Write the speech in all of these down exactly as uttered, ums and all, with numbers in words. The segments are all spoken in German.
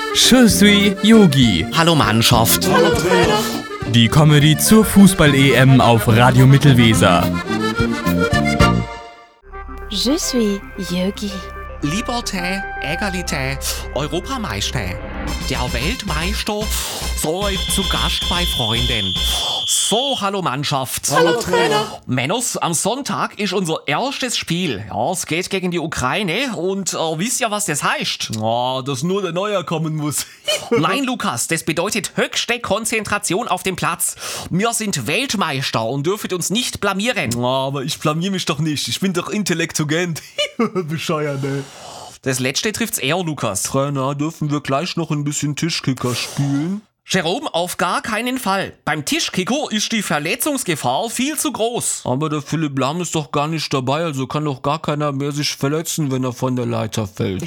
Je suis Yogi. Hallo Mannschaft. Hallo Trainer. Die Comedy zur Fußball-E M auf Radio Mittelweser. Je suis Yogi. Liberté, Egalité, Europameister. Der Weltmeister soll zu Gast bei Freunden. So, hallo Mannschaft. Hallo Trainer. Männers, am Sonntag ist unser erstes Spiel. Ja, es geht gegen die Ukraine und äh, wisst ihr, was das heißt? Oh, dass nur der Neuer kommen muss. Nein, Lukas, das bedeutet höchste Konzentration auf dem Platz. Wir sind Weltmeister und dürfen uns nicht blamieren. Oh, aber ich blamier mich doch nicht. Ich bin doch intellektugent. Bescheuert, ey. Das letzte trifft's eher, Lukas. Trainer, dürfen wir gleich noch ein bisschen Tischkicker spielen? Jerome, auf gar keinen Fall. Beim Tischkicker ist die Verletzungsgefahr viel zu groß. Aber der Philipp Lahm ist doch gar nicht dabei, also kann doch gar keiner mehr sich verletzen, wenn er von der Leiter fällt.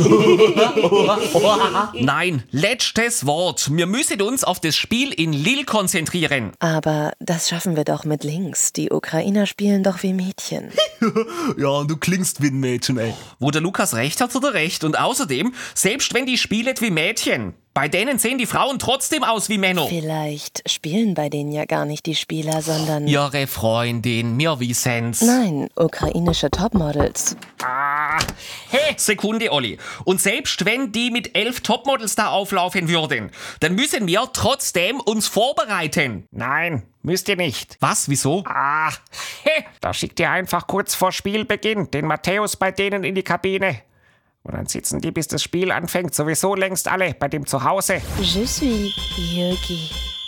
Nein, letztes Wort. Wir müssen uns auf das Spiel in Lille konzentrieren. Aber das schaffen wir doch mit links. Die Ukrainer spielen doch wie Mädchen. Ja, und du klingst wie ein Mädchen, ey. Wo der Lukas recht hat, hat er recht. Und außerdem, selbst wenn die spielen wie Mädchen, bei denen sehen die Frauen trotzdem aus wie Männer. Vielleicht spielen bei denen ja gar nicht die Spieler, sondern... Ihre Freundin, mir wissen's. Nein, ukrainische Topmodels. Ah, hey, Sekunde, Olli. Und selbst wenn die mit elf Topmodels da auflaufen würden, dann müssen wir trotzdem uns vorbereiten. Nein, müsst ihr nicht. Was, wieso? Ah, he, da schickt ihr einfach kurz vor Spielbeginn den Matthäus bei denen in die Kabine. Und dann sitzen die, bis das Spiel anfängt, sowieso längst alle bei dem zu Hause. Je suis Yogi.